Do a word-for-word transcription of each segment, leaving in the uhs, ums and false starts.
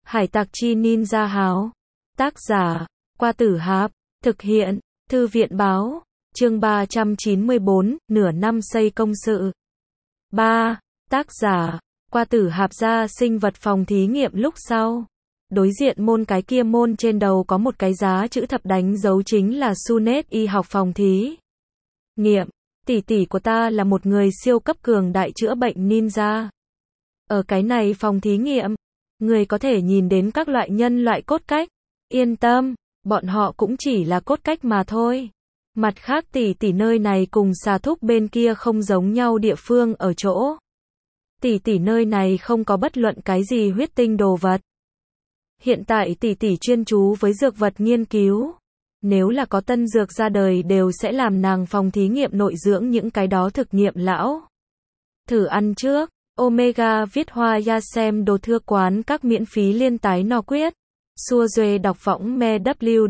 Hải tặc chi ninja háo. Tác giả, Qua Tử Hạp. Thực hiện, Thư viện báo. Chương ba trăm chín mươi bốn, nửa năm xây công sự. ba. Tác giả, Qua Tử Hạp ra sinh vật phòng thí nghiệm lúc sau. Đối diện môn cái kia môn trên đầu có một cái giá chữ thập đánh dấu chính là Sunet y học phòng thí nghiệm. Tỷ tỷ của ta là một người siêu cấp cường đại chữa bệnh ninja. Ở cái này phòng thí nghiệm, người có thể nhìn đến các loại nhân loại cốt cách. Yên tâm, bọn họ cũng chỉ là cốt cách mà thôi. Mặt khác tỷ tỷ nơi này cùng xà thúc bên kia không giống nhau địa phương ở chỗ. Tỷ tỷ nơi này không có bất luận cái gì huyết tinh đồ vật. Hiện tại tỷ tỷ chuyên chú với dược vật nghiên cứu. Nếu là có tân dược ra đời đều sẽ làm nàng phòng thí nghiệm nội dưỡng những cái đó thực nghiệm lão. Thử ăn trước. Omega viết hoa ya xem đồ thưa quán các miễn phí liên tái no quyết. Xua duê đọc võng me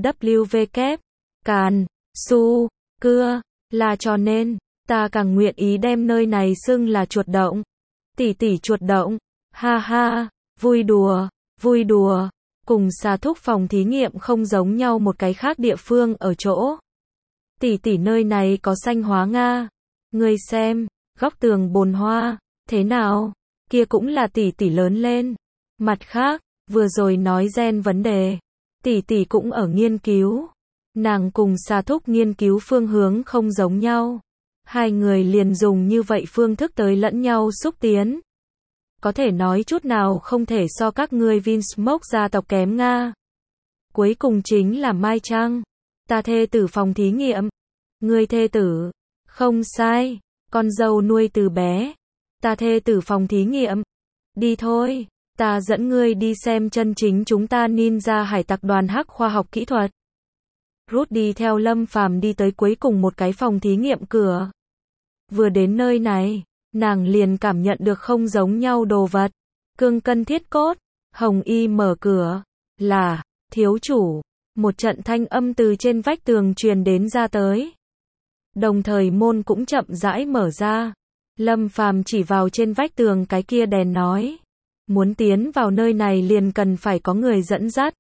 www. Càn, su, cưa, là cho nên, ta càng nguyện ý đem nơi này xưng là chuột động. Tỷ tỷ chuột động, ha ha, vui đùa, vui đùa. Cùng xà thúc phòng thí nghiệm không giống nhau một cái khác địa phương ở chỗ. Tỷ tỷ nơi này có xanh hóa Nga. Ngươi xem, góc tường bồn hoa, thế nào? Kia cũng là tỷ tỷ lớn lên. Mặt khác, vừa rồi nói gen vấn đề. Tỷ tỷ cũng ở nghiên cứu. Nàng cùng xà thúc nghiên cứu phương hướng không giống nhau. Hai người liền dùng như vậy phương thức tới lẫn nhau xúc tiến. Có thể nói chút nào không thể so các ngươi Vinsmoke gia tộc kém Nga. Cuối cùng chính là Mai Trăng. Ta thê tử phòng thí nghiệm. Ngươi thê tử. Không sai. Con dâu nuôi từ bé. Ta thê tử phòng thí nghiệm. Đi thôi. Ta dẫn ngươi đi xem chân chính chúng ta ninja hải tặc đoàn hắc khoa học kỹ thuật. Rút đi theo Lâm Phàm đi tới cuối cùng một cái phòng thí nghiệm cửa. Vừa đến nơi này, nàng liền cảm nhận được không giống nhau đồ vật. Cương cân thiết cốt. Hồng Y mở cửa. Là, thiếu chủ. Một trận thanh âm từ trên vách tường truyền đến ra tới. Đồng thời môn cũng chậm rãi mở ra. Lâm Phàm chỉ vào trên vách tường cái kia đèn nói. Muốn tiến vào nơi này liền cần phải có người dẫn dắt.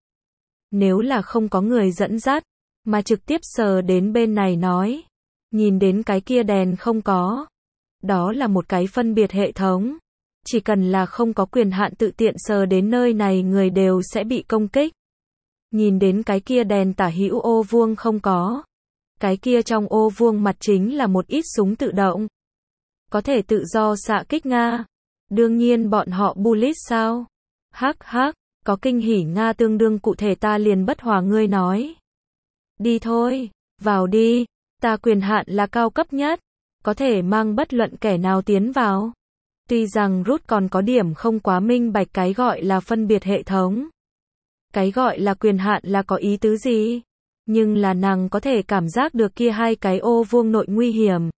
Nếu là không có người dẫn dắt, mà trực tiếp sờ đến bên này nói. Nhìn đến cái kia đèn không có. Đó là một cái phân biệt hệ thống. Chỉ cần là không có quyền hạn tự tiện sờ đến nơi này người đều sẽ bị công kích. Nhìn đến cái kia đèn tả hữu ô vuông không có. Cái kia trong ô vuông mặt chính là một ít súng tự động. Có thể tự do xạ kích Nga. Đương nhiên bọn họ bullet sao? Hắc hắc, có kinh hỉ Nga tương đương cụ thể ta liền bất hòa ngươi nói. Đi thôi, vào đi, ta quyền hạn là cao cấp nhất, có thể mang bất luận kẻ nào tiến vào. Tuy rằng Rút còn có điểm không quá minh bạch cái gọi là phân biệt hệ thống. Cái gọi là quyền hạn là có ý tứ gì? Nhưng là nàng có thể cảm giác được kia hai cái ô vuông nội nguy hiểm.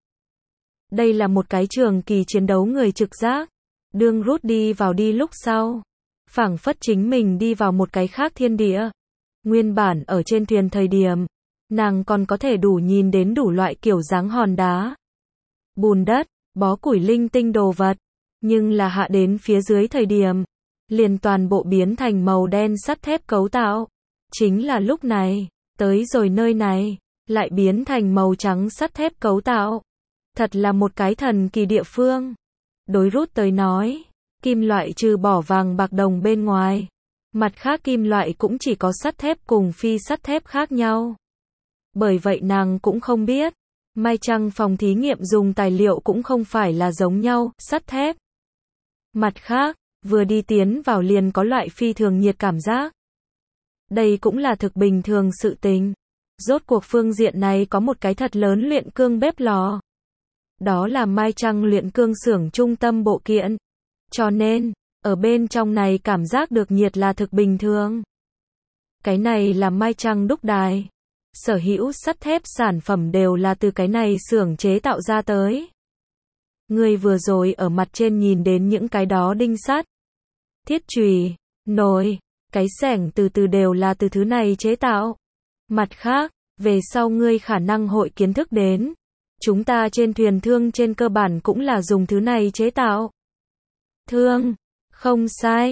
Đây là một cái trường kỳ chiến đấu người trực giác. Đương Rút đi vào đi lúc sau. Phảng phất chính mình đi vào một cái khác thiên địa. Nguyên bản ở trên thuyền thời điểm. Nàng còn có thể đủ nhìn đến đủ loại kiểu dáng hòn đá. Bùn đất, bó củi linh tinh đồ vật. Nhưng là hạ đến phía dưới thời điểm. Liền toàn bộ biến thành màu đen sắt thép cấu tạo. Chính là lúc này, tới rồi nơi này, lại biến thành màu trắng sắt thép cấu tạo. Thật là một cái thần kỳ địa phương. Đối Rút tới nói, kim loại trừ bỏ vàng bạc đồng bên ngoài. Mặt khác kim loại cũng chỉ có sắt thép cùng phi sắt thép khác nhau. Bởi vậy nàng cũng không biết. Mai Trăng phòng thí nghiệm dùng tài liệu cũng không phải là giống nhau, sắt thép. Mặt khác, vừa đi tiến vào liền có loại phi thường nhiệt cảm giác. Đây cũng là thực bình thường sự tình. Rốt cuộc phương diện này có một cái thật lớn luyện cương bếp lò. Đó là Mai Trăng luyện cương xưởng trung tâm bộ kiện. Cho nên, ở bên trong này cảm giác được nhiệt là thực bình thường. Cái này là Mai Trăng đúc đài. Sở hữu sắt thép sản phẩm đều là từ cái này xưởng chế tạo ra tới. Người vừa rồi ở mặt trên nhìn đến những cái đó đinh sắt, thiết chùy, nồi, cái xẻng từ từ đều là từ thứ này chế tạo. Mặt khác, về sau ngươi khả năng hội kiến thức đến. Chúng ta trên thuyền thương trên cơ bản cũng là dùng thứ này chế tạo. Thương, không sai.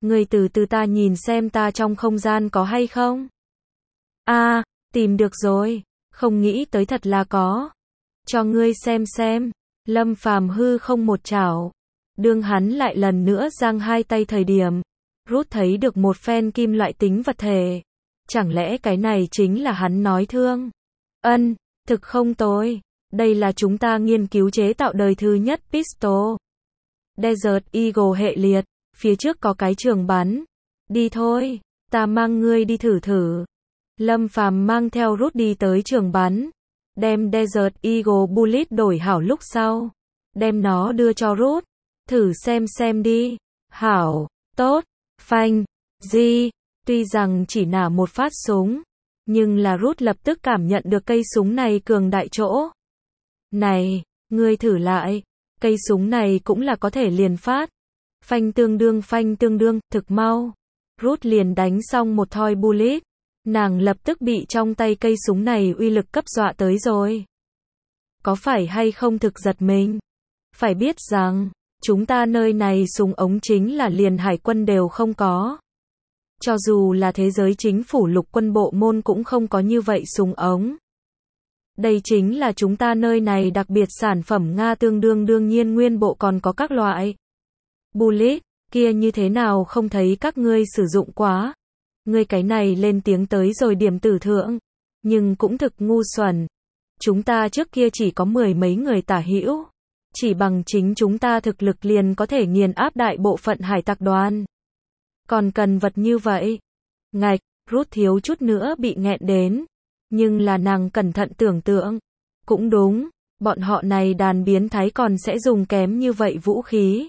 Ngươi từ từ ta nhìn xem ta trong không gian có hay không. A, à, tìm được rồi, không nghĩ tới thật là có. Cho ngươi xem xem. Lâm Phàm hư không một chảo. Đương hắn lại lần nữa giang hai tay thời điểm, Ruth thấy được một phen kim loại tính vật thể. Chẳng lẽ cái này chính là hắn nói thương? Ân, thực không tồi. Đây là chúng ta nghiên cứu chế tạo đời thứ nhất pistol. Desert Eagle hệ liệt, phía trước có cái trường bắn. Đi thôi, ta mang ngươi đi thử thử. Lâm Phàm mang theo Ruth đi tới trường bắn, đem Desert Eagle Bullet đổi hảo lúc sau, đem nó đưa cho Ruth, thử xem xem đi. Hảo, tốt, phanh, di, tuy rằng chỉ nả một phát súng, nhưng là Ruth lập tức cảm nhận được cây súng này cường đại chỗ. Này, ngươi thử lại, cây súng này cũng là có thể liền phát. Phanh tương đương phanh tương đương, thực mau. Ruth liền đánh xong một thoi bullet. Nàng lập tức bị trong tay cây súng này uy lực cấp dọa tới rồi. Có phải hay không thực giật mình? Phải biết rằng, chúng ta nơi này súng ống chính là liền hải quân đều không có. Cho dù là thế giới chính phủ lục quân bộ môn cũng không có như vậy súng ống. Đây chính là chúng ta nơi này đặc biệt sản phẩm Nga, tương đương đương nhiên nguyên bộ còn có các loại bullet, kia như thế nào không thấy các ngươi sử dụng quá. Ngươi cái này lên tiếng tới rồi điểm tử thượng, nhưng cũng thực ngu xuẩn. Chúng ta trước kia chỉ có mười mấy người tả hữu, chỉ bằng chính chúng ta thực lực liền có thể nghiền áp đại bộ phận hải tặc đoàn. Còn cần vật như vậy? Ngạch, Ruth thiếu chút nữa bị nghẹn đến. Nhưng là nàng cẩn thận tưởng tượng. Cũng đúng, bọn họ này đàn biến thái còn sẽ dùng kém như vậy vũ khí.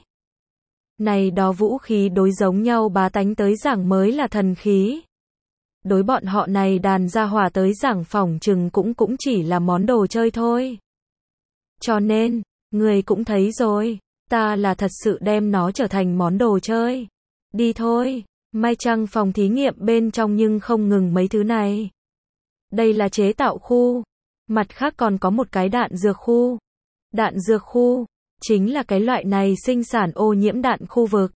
Này đó vũ khí đối giống nhau bá tánh tới giảng mới là thần khí. Đối bọn họ này đàn gia hỏa tới giảng phỏng chừng cũng cũng chỉ là món đồ chơi thôi. Cho nên, người cũng thấy rồi, ta là thật sự đem nó trở thành món đồ chơi. Đi thôi, Mai Trăng phòng thí nghiệm bên trong nhưng không ngừng mấy thứ này. Đây là chế tạo khu, mặt khác còn có một cái đạn dược khu. Đạn dược khu chính là cái loại này sinh sản ô nhiễm đạn khu vực.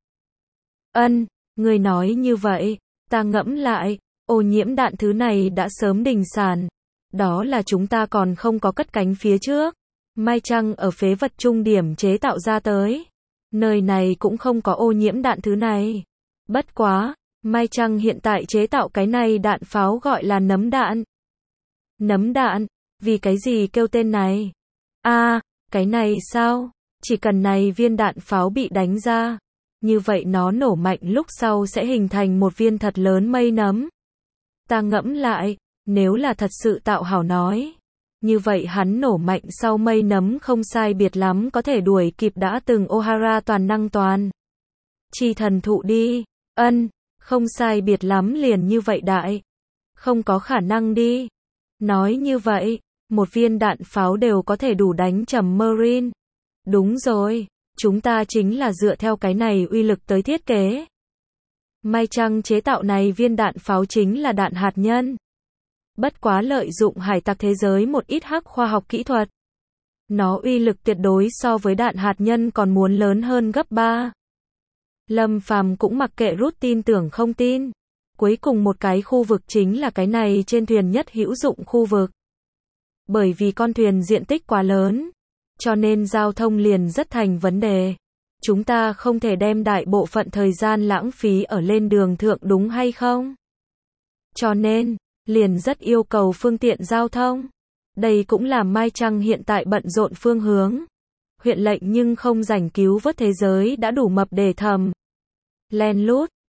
Ân, người nói như vậy, ta ngẫm lại, ô nhiễm đạn thứ này đã sớm đình sản. Đó là chúng ta còn không có cất cánh phía trước. Mai Trăng ở phế vật trung điểm chế tạo ra tới. Nơi này cũng không có ô nhiễm đạn thứ này. Bất quá, Mai Trăng hiện tại chế tạo cái này đạn pháo gọi là nấm đạn. Nấm đạn, vì cái gì kêu tên này? A, à, cái này sao? Chỉ cần này viên đạn pháo bị đánh ra, như vậy nó nổ mạnh lúc sau sẽ hình thành một viên thật lớn mây nấm. Ta ngẫm lại, nếu là thật sự tạo hảo nói, như vậy hắn nổ mạnh sau mây nấm không sai biệt lắm có thể đuổi kịp đã từng O'Hara toàn năng toàn. Chi thần thụ đi, ân, không sai biệt lắm liền như vậy đại. Không có khả năng đi. Nói như vậy, một viên đạn pháo đều có thể đủ đánh trầm Marine. Đúng rồi, chúng ta chính là dựa theo cái này uy lực tới thiết kế. Mai Trăng chế tạo này viên đạn pháo chính là đạn hạt nhân. Bất quá lợi dụng hải tặc thế giới một ít hắc khoa học kỹ thuật. Nó uy lực tuyệt đối so với đạn hạt nhân còn muốn lớn hơn gấp ba. Lâm Phàm cũng mặc kệ Ruth tin tưởng không tin. Cuối cùng một cái khu vực chính là cái này trên thuyền nhất hữu dụng khu vực. Bởi vì con thuyền diện tích quá lớn, cho nên giao thông liền rất thành vấn đề. Chúng ta không thể đem đại bộ phận thời gian lãng phí ở lên đường thượng đúng hay không? Cho nên, liền rất yêu cầu phương tiện giao thông. Đây cũng là Mai Trăng hiện tại bận rộn phương hướng. Huyện lệnh nhưng không rảnh cứu vớt thế giới đã đủ mập để thầm. Len lút,